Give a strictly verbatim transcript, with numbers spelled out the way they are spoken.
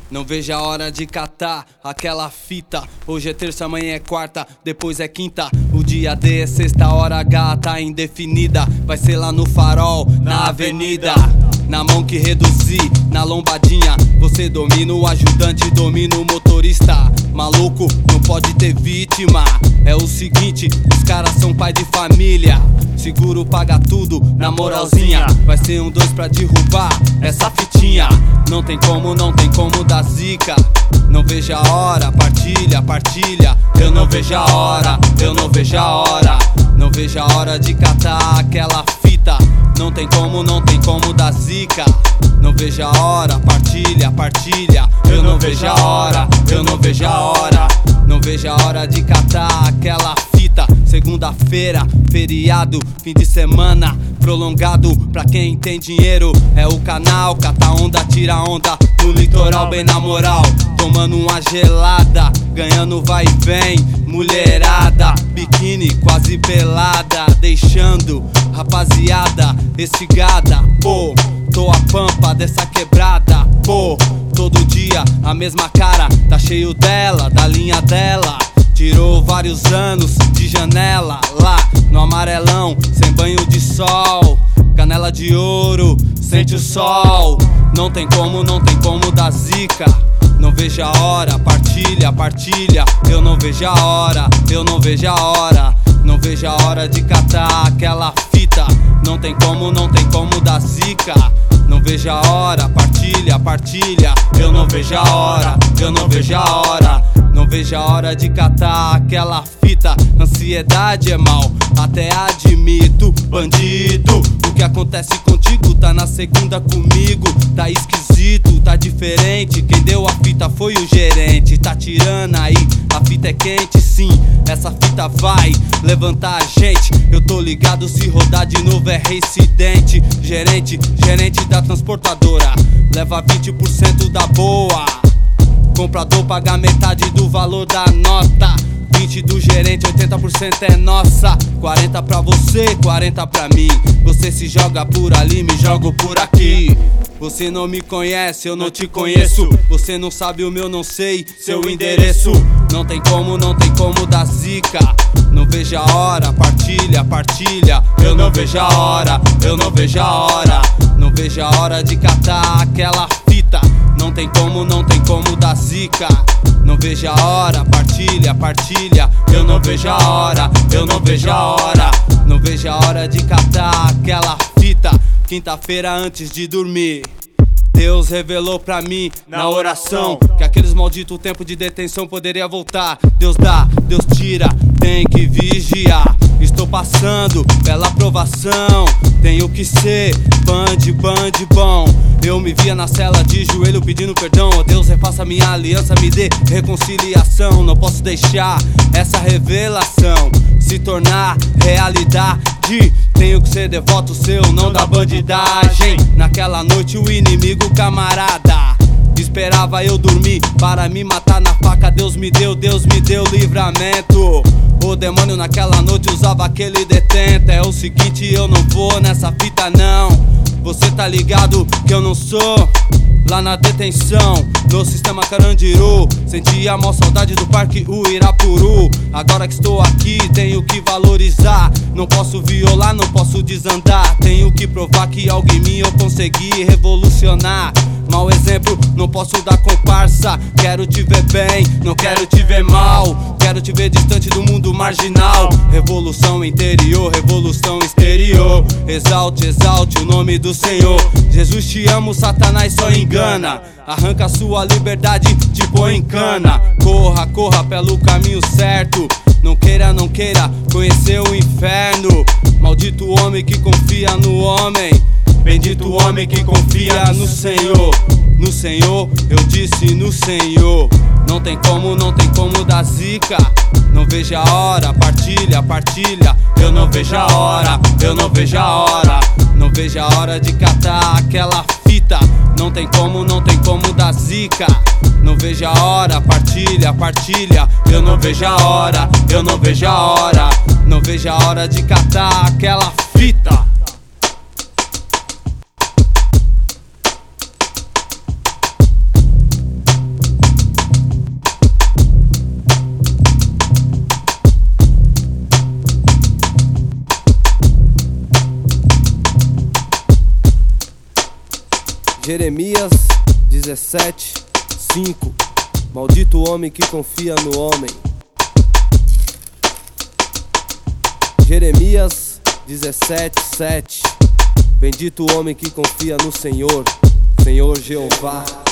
Não vejo a hora de catar aquela fita. Hoje é terça, amanhã é quarta, depois é quinta. O dia D é sexta, hora H tá indefinida. Vai ser lá no farol, na avenida. Na mão que reduzir, na lombadinha. Você domina o ajudante, domina o motorista. Maluco, não pode ter vítima. É o seguinte, os caras são pai de família. Seguro paga tudo, na moralzinha. Vai ser um dois pra derrubar essa fitinha. Não tem como, não tem como dar zica. Não vejo a hora, partilha, partilha. Eu não vejo a hora, eu não vejo a hora. Não vejo a hora de catar aquela fita. Não tem como, não tem como dar zica. Não vejo a hora, partilha, partilha. Eu não vejo a hora, eu não vejo a hora. Não vejo a hora de catar aquela fita. Segunda-feira, feriado, fim de semana prolongado pra quem tem dinheiro. É o canal, cata onda, tira onda. No litoral bem na moral, tomando uma gelada, ganhando vai e vem, mulherada, biquíni quase pelada, deixando rapaziada estigada. Pô, tô a pampa dessa quebrada. Pô, todo dia a mesma cara, tá cheio dela, da linha dela. Tirou vários anos de janela lá no amarelão, sem banho de sol, canela de ouro, sente o sol. Não tem como, não tem como dar zica. Não vejo a hora, partilha, partilha. Eu não vejo a hora, eu não vejo a hora. Não vejo a hora de catar aquela fita. Não tem como, não tem como dar zica. Não vejo a hora, partilha, partilha. Eu não vejo a hora, eu não vejo a hora. Não vejo a hora de catar aquela fita. Ansiedade é mal, até admito. Bandido, o que acontece contigo tá na segunda comigo. Tá esquisito, tá diferente. Quem deu a fita foi o gerente. Tá tirando aí, a fita é quente sim. Essa fita vai levantar a gente. Eu tô ligado, se rodar de novo é reincidente. Gerente, gerente da transportadora, leva vinte por cento da boa. Comprador paga metade do valor da nota. vinte do gerente, oitenta por cento é nossa. Quarenta pra você, quarenta pra mim. Você se joga por ali, me jogo por aqui. Você não me conhece, eu não te conheço. Você não sabe o meu, não sei seu endereço. Não tem como, não tem como dar zica. Não vejo a hora, partilha, partilha. Eu não vejo a hora, eu não vejo a hora. Não vejo a hora de catar aquela fita. Não tem como, não tem como dar zica. Não vejo a hora, partilha, partilha. Eu não vejo a hora, eu não vejo a hora. Não vejo a hora de catar aquela fita. Quinta-feira antes de dormir, Deus revelou pra mim na oração que aqueles malditos tempo de detenção poderia voltar. Deus dá, Deus tira, tem que vigiar. Estou passando pela provação, tenho que ser band, band bom. Eu me via na cela de joelho pedindo perdão. Oh Deus, refaça minha aliança, me dê reconciliação. Não posso deixar essa revelação se tornar realidade. Tenho que ser devoto seu, não da bandidagem. Naquela noite o inimigo camarada esperava eu dormir para me matar na faca. Deus me deu, Deus me deu livramento. O demônio naquela noite usava aquele detento. É o seguinte, eu não vou nessa fita não. Você tá ligado que eu não sou lá na detenção, no sistema Carandiru. Senti a maior saudade do parque Uirapuru. Agora que estou aqui, tenho que valorizar. Não posso violar, não posso desandar. Tenho que provar que algo em mim eu consegui revolucionar. Mau exemplo, não posso dar comparsa. Quero te ver bem, não quero te ver mal. Quero te ver distante do mundo marginal. Revolução interior, revolução exterior. Exalte, exalte o nome do Senhor. Jesus te ama, o Satanás só engana. Arranca sua liberdade, te põe em cana. Corra, corra pelo caminho certo. Não queira, não queira conhecer o inferno. Maldito homem que confia no homem. Bendito o homem que confia no Senhor. No Senhor, eu disse no Senhor. Não tem como, não tem como dar zica. Não vejo a hora, partilha, partilha. Eu não vejo a hora, eu não vejo a hora. Não vejo a hora de catar aquela fita. Não tem como, não tem como dar zica. Não vejo a hora, partilha, partilha. Eu não vejo a hora, eu não vejo a hora. Não vejo a hora de catar aquela fita. Jeremias dezessete, cinco. Maldito o homem que confia no homem. Jeremias dezessete, sete. Bendito o homem que confia no Senhor, Senhor Jeová.